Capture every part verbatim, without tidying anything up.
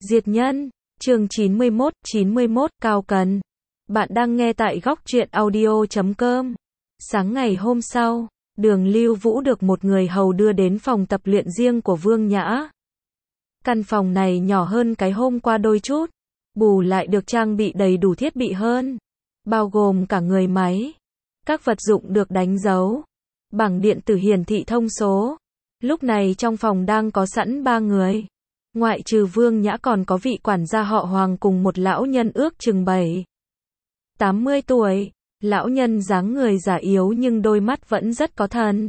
Diệt nhân, chương chín mươi mốt, chín mươi mốt, Cao Cần. Bạn đang nghe tại góc truyện audio chấm com. Sáng ngày hôm sau, Đường Lưu Vũ được một người hầu đưa đến phòng tập luyện riêng của Vương Nhã. Căn phòng này nhỏ hơn cái hôm qua đôi chút, bù lại được trang bị đầy đủ thiết bị hơn, bao gồm cả người máy, các vật dụng được đánh dấu, bảng điện tử hiển thị thông số. Lúc này trong phòng đang có sẵn ba người. Ngoại trừ Vương Nhã còn có vị quản gia họ Hoàng cùng một lão nhân ước chừng bảy tám mươi tuổi. Lão nhân dáng người già yếu nhưng đôi mắt vẫn rất có thần.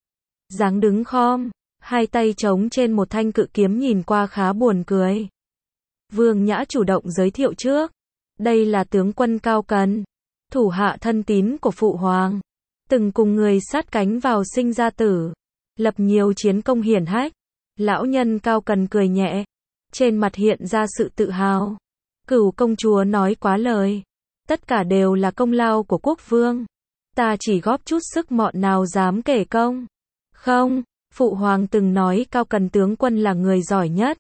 Dáng đứng khom, hai tay chống trên một thanh cự kiếm nhìn qua khá buồn cười. Vương Nhã chủ động giới thiệu trước. Đây là tướng quân Cao Cần, thủ hạ thân tín của Phụ Hoàng. Từng cùng người sát cánh vào sinh ra tử, lập nhiều chiến công hiển hách. Lão nhân Cao Cần cười nhẹ, trên mặt hiện ra sự tự hào. Cửu công chúa nói quá lời. Tất cả đều là công lao của quốc vương. Ta chỉ góp chút sức mọn nào dám kể công. Không, Phụ Hoàng từng nói Cao Cần tướng quân là người giỏi nhất.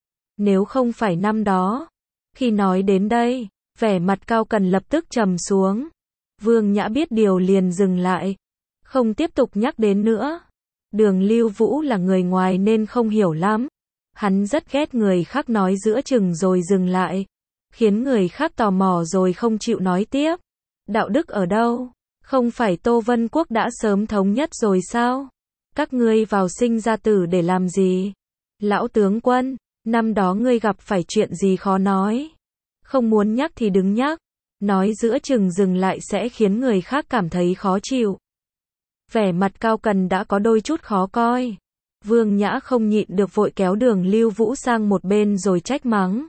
Nếu không phải năm đó. Khi nói đến đây, vẻ mặt Cao Cần lập tức trầm xuống. Vương Nhã biết điều liền dừng lại, không tiếp tục nhắc đến nữa. Đường Lưu Vũ là người ngoài nên không hiểu lắm. Hắn rất ghét người khác nói giữa chừng rồi dừng lại, khiến người khác tò mò rồi không chịu nói tiếp. Đạo đức ở đâu? Không phải Tô Vân Quốc đã sớm thống nhất rồi sao? Các ngươi vào sinh ra tử để làm gì? Lão tướng quân, năm đó ngươi gặp phải chuyện gì khó nói? Không muốn nhắc thì đừng nhắc. Nói giữa chừng dừng lại sẽ khiến người khác cảm thấy khó chịu. Vẻ mặt Cao Cần đã có đôi chút khó coi. Vương Nhã không nhịn được vội kéo Đường Lưu Vũ sang một bên rồi trách mắng.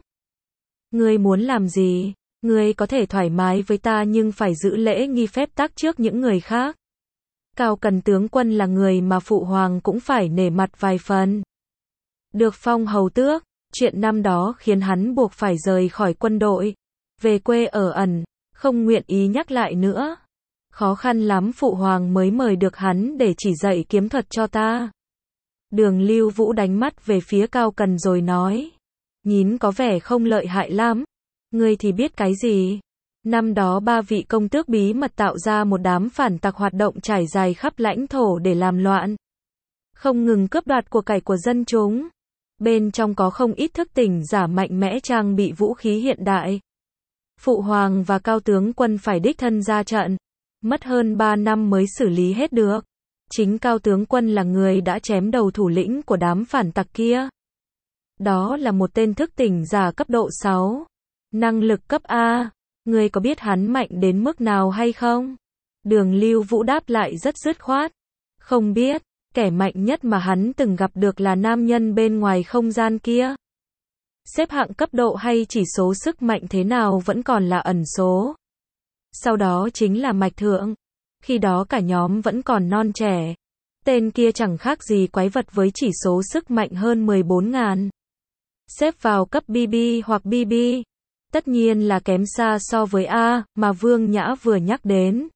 Ngươi muốn làm gì? Ngươi có thể thoải mái với ta nhưng phải giữ lễ nghi phép tắc trước những người khác. Cao Cần tướng quân là người mà Phụ Hoàng cũng phải nể mặt vài phần. Được phong hầu tước, chuyện năm đó khiến hắn buộc phải rời khỏi quân đội, về quê ở ẩn, không nguyện ý nhắc lại nữa. Khó khăn lắm Phụ Hoàng mới mời được hắn để chỉ dạy kiếm thuật cho ta. Đường Lưu Vũ đánh mắt về phía Cao Cần rồi nói. Nhìn có vẻ không lợi hại lắm. Ngươi thì biết cái gì? Năm đó ba vị công tước bí mật tạo ra một đám phản tặc hoạt động trải dài khắp lãnh thổ để làm loạn. Không ngừng cướp đoạt của cải của dân chúng. Bên trong có không ít thức tỉnh giả mạnh mẽ trang bị vũ khí hiện đại. Phụ Hoàng và Cao tướng quân phải đích thân ra trận. Mất hơn ba năm mới xử lý hết được. Chính Cao tướng quân là người đã chém đầu thủ lĩnh của đám phản tặc kia. Đó là một tên thức tỉnh giả cấp độ sáu. Năng lực cấp A. Ngươi có biết hắn mạnh đến mức nào hay không? Đường Lưu Vũ đáp lại rất dứt khoát. Không biết, kẻ mạnh nhất mà hắn từng gặp được là nam nhân bên ngoài không gian kia. Xếp hạng cấp độ hay chỉ số sức mạnh thế nào vẫn còn là ẩn số. Sau đó chính là Mạch Thượng. Khi đó cả nhóm vẫn còn non trẻ. Tên kia chẳng khác gì quái vật với chỉ số sức mạnh hơn mười bốn nghìn. Xếp vào cấp bê bê hoặc bê bê. Tất nhiên là kém xa so với A mà Vương Nhã vừa nhắc đến.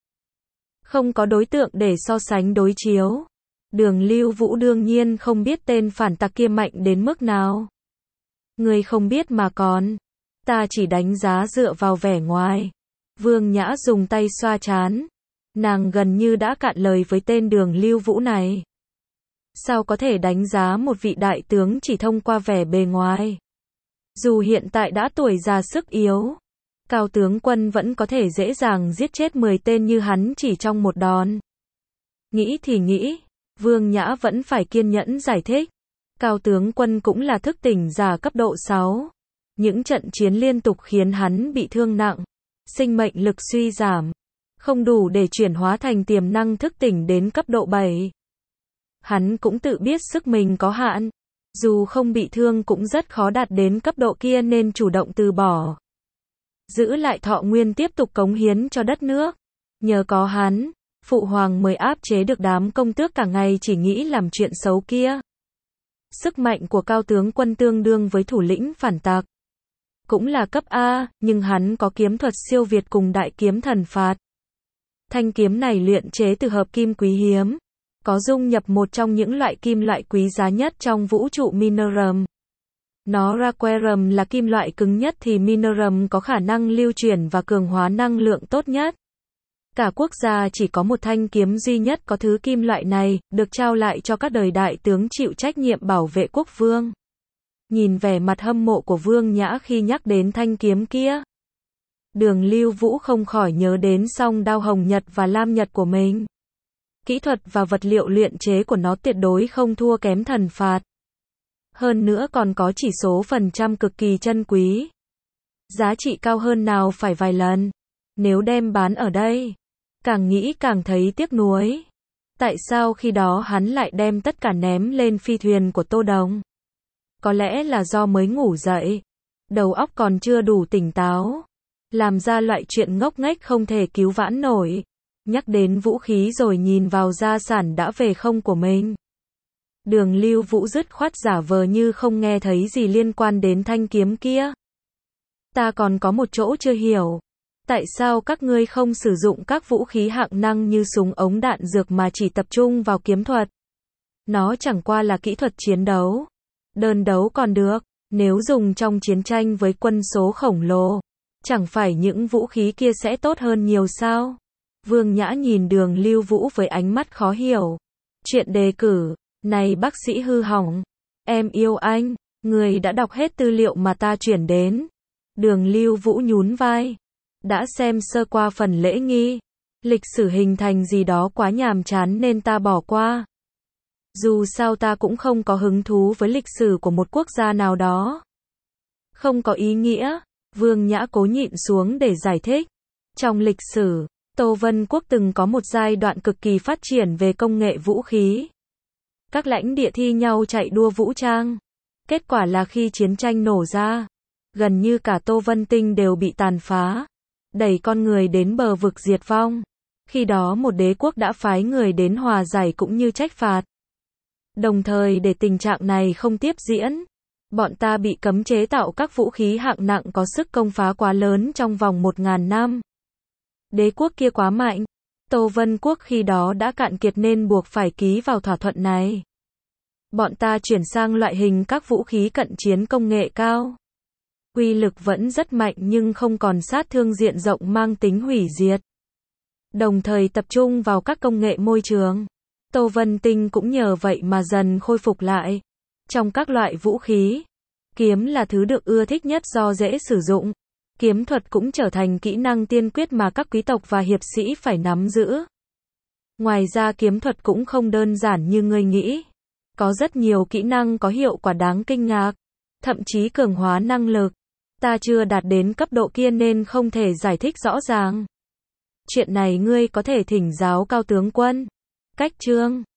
Không có đối tượng để so sánh đối chiếu. Đường Lưu Vũ đương nhiên không biết tên phản tặc kia mạnh đến mức nào. Ngươi không biết mà còn. Ta chỉ đánh giá dựa vào vẻ ngoài. Vương Nhã dùng tay xoa trán. Nàng gần như đã cạn lời với tên Đường Lưu Vũ này. Sao có thể đánh giá một vị đại tướng chỉ thông qua vẻ bề ngoài? Dù hiện tại đã tuổi già sức yếu, Cao tướng quân vẫn có thể dễ dàng giết chết mười tên như hắn chỉ trong một đòn. Nghĩ thì nghĩ, Vương Nhã vẫn phải kiên nhẫn giải thích. Cao tướng quân cũng là thức tỉnh giả cấp độ sáu. Những trận chiến liên tục khiến hắn bị thương nặng, sinh mệnh lực suy giảm, không đủ để chuyển hóa thành tiềm năng thức tỉnh đến cấp độ bảy. Hắn cũng tự biết sức mình có hạn. Dù không bị thương cũng rất khó đạt đến cấp độ kia nên chủ động từ bỏ. Giữ lại thọ nguyên tiếp tục cống hiến cho đất nước. Nhờ có hắn, Phụ Hoàng mới áp chế được đám công tước cả ngày chỉ nghĩ làm chuyện xấu kia. Sức mạnh của Cao tướng quân tương đương với thủ lĩnh phản tặc. Cũng là cấp A, nhưng hắn có kiếm thuật siêu việt cùng đại kiếm thần phạt. Thanh kiếm này luyện chế từ hợp kim quý hiếm. Có dung nhập một trong những loại kim loại quý giá nhất trong vũ trụ Minerum. Nó Raquerum là kim loại cứng nhất thì Minerum có khả năng lưu chuyển và cường hóa năng lượng tốt nhất. Cả quốc gia chỉ có một thanh kiếm duy nhất có thứ kim loại này, được trao lại cho các đời đại tướng chịu trách nhiệm bảo vệ quốc vương. Nhìn vẻ mặt hâm mộ của Vương Nhã khi nhắc đến thanh kiếm kia, Đường Lưu Vũ không khỏi nhớ đến song đao hồng nhật và lam nhật của mình. Kỹ thuật và vật liệu luyện chế của nó tuyệt đối không thua kém thần phạt. Hơn nữa còn có chỉ số phần trăm cực kỳ chân quý. Giá trị cao hơn nào phải vài lần. Nếu đem bán ở đây, càng nghĩ càng thấy tiếc nuối. Tại sao khi đó hắn lại đem tất cả ném lên phi thuyền của Tô Đồng? Có lẽ là do mới ngủ dậy, đầu óc còn chưa đủ tỉnh táo, làm ra loại chuyện ngốc nghếch không thể cứu vãn nổi. Nhắc đến vũ khí rồi nhìn vào gia sản đã về không của mình. Đường Lưu Vũ dứt khoát giả vờ như không nghe thấy gì liên quan đến thanh kiếm kia. Ta còn có một chỗ chưa hiểu. Tại sao các ngươi không sử dụng các vũ khí hạng năng như súng ống đạn dược mà chỉ tập trung vào kiếm thuật? Nó chẳng qua là kỹ thuật chiến đấu. Đơn đấu còn được, nếu dùng trong chiến tranh với quân số khổng lồ, chẳng phải những vũ khí kia sẽ tốt hơn nhiều sao? Vương Nhã nhìn Đường Lưu Vũ với ánh mắt khó hiểu. Chuyện đề cử, này bác sĩ hư hỏng, em yêu anh, người đã đọc hết tư liệu mà ta chuyển đến. Đường Lưu Vũ nhún vai. Đã xem sơ qua phần lễ nghi. Lịch sử hình thành gì đó quá nhàm chán nên ta bỏ qua. Dù sao ta cũng không có hứng thú với lịch sử của một quốc gia nào đó. Không có ý nghĩa. Vương Nhã cố nhịn xuống để giải thích. Trong lịch sử, Tô Vân Quốc từng có một giai đoạn cực kỳ phát triển về công nghệ vũ khí. Các lãnh địa thi nhau chạy đua vũ trang. Kết quả là khi chiến tranh nổ ra, gần như cả Tô Vân Tinh đều bị tàn phá, đẩy con người đến bờ vực diệt vong. Khi đó một đế quốc đã phái người đến hòa giải cũng như trách phạt. Đồng thời để tình trạng này không tiếp diễn, bọn ta bị cấm chế tạo các vũ khí hạng nặng có sức công phá quá lớn trong vòng một ngàn năm. Đế quốc kia quá mạnh. Tô Vân Quốc khi đó đã cạn kiệt nên buộc phải ký vào thỏa thuận này. Bọn ta chuyển sang loại hình các vũ khí cận chiến công nghệ cao. Uy lực vẫn rất mạnh nhưng không còn sát thương diện rộng mang tính hủy diệt. Đồng thời tập trung vào các công nghệ môi trường. Tô Vân Tinh cũng nhờ vậy mà dần khôi phục lại. Trong các loại vũ khí, kiếm là thứ được ưa thích nhất do dễ sử dụng. Kiếm thuật cũng trở thành kỹ năng tiên quyết mà các quý tộc và hiệp sĩ phải nắm giữ. Ngoài ra kiếm thuật cũng không đơn giản như ngươi nghĩ. Có rất nhiều kỹ năng có hiệu quả đáng kinh ngạc, thậm chí cường hóa năng lực. Ta chưa đạt đến cấp độ kia nên không thể giải thích rõ ràng. Chuyện này ngươi có thể thỉnh giáo Cao tướng quân. Cách chương